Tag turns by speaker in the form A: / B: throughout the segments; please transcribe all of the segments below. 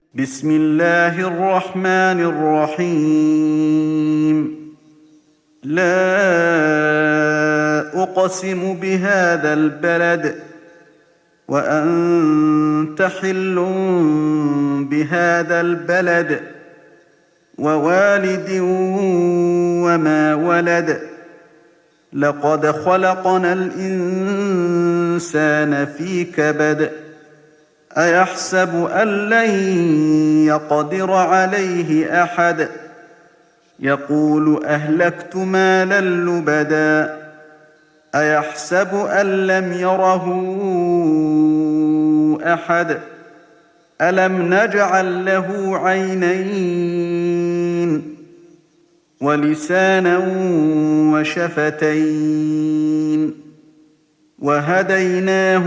A: بسم الله الرحمن الرحيم. لا أقسم بهذا البلد وأنت حل بهذا البلد ووالد وما ولد. لقد خلقنا الإنسان في كبد. أيحسب أن لن يقدر عليه أحد. يقول أهلكت مالا لبدا. أيحسب أن لم يره أحد. ألم نجعل له عينين ولسانا وشفتين وهديناه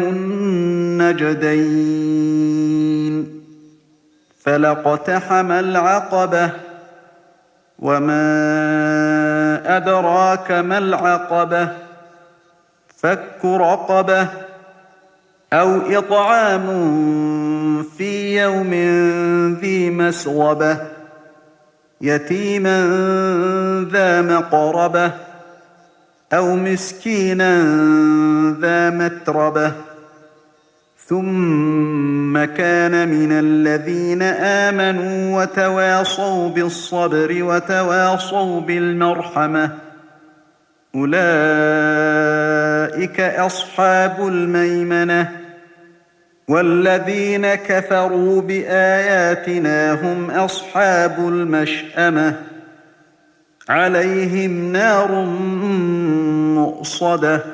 A: النجدين. فلاقتحم العقبة وما أدراك ما العقبة. فك رقبة أو إطعام في يوم ذي مسغبة يتيما ذا مقربة أو مسكينا ذا متربة ثم كان من الذين آمنوا وتواصوا بالصبر وتواصوا بالمرحمة. أولئك أصحاب الميمنة. والذين كفروا بآياتنا هم أصحاب المشأمة. عليهم نار مؤصدة